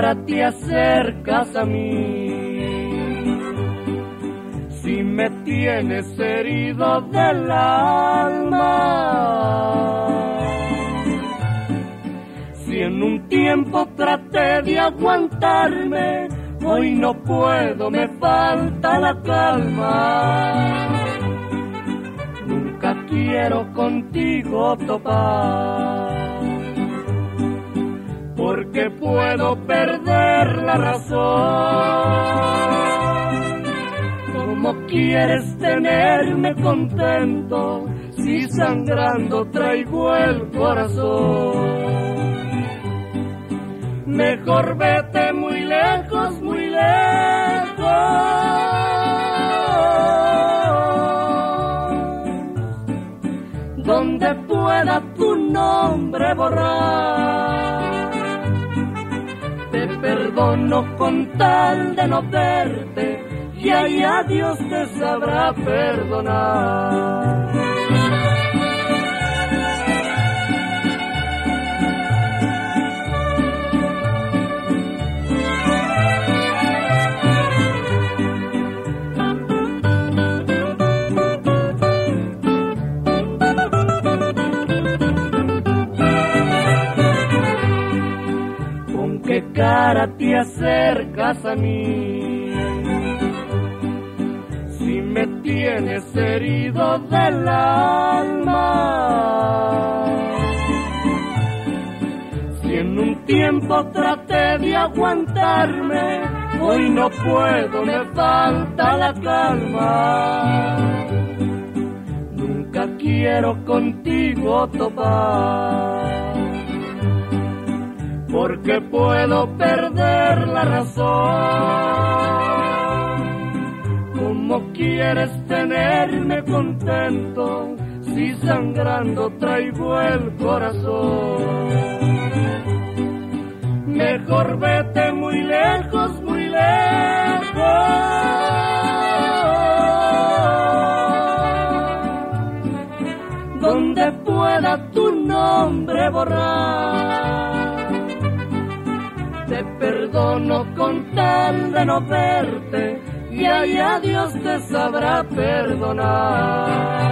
cara te acercas a mí, si me tienes herido del alma, si en un tiempo traté de aguantarme, hoy no puedo, me falta la calma. Nunca quiero contigo topar, porque puedo perder la razón. ¿Cómo quieres tenerme contento si sangrando traigo el corazón? Mejor vete muy lejos, muy lejos, donde pueda tu nombre borrar. Te perdono con tal de no verte, y allá Dios te sabrá perdonar. ¿Qué cara te acercas a mí, si me tienes herido del alma? Si en un tiempo traté de aguantarme, hoy no puedo, me falta la calma. Nunca quiero contigo topar, porque puedo perder la razón. ¿Cómo quieres tenerme contento si sangrando traigo el corazón? Mejor vete muy lejos, muy lejos, donde pueda tu nombre borrar. Te perdono con tal de no verte, y allá Dios te sabrá perdonar.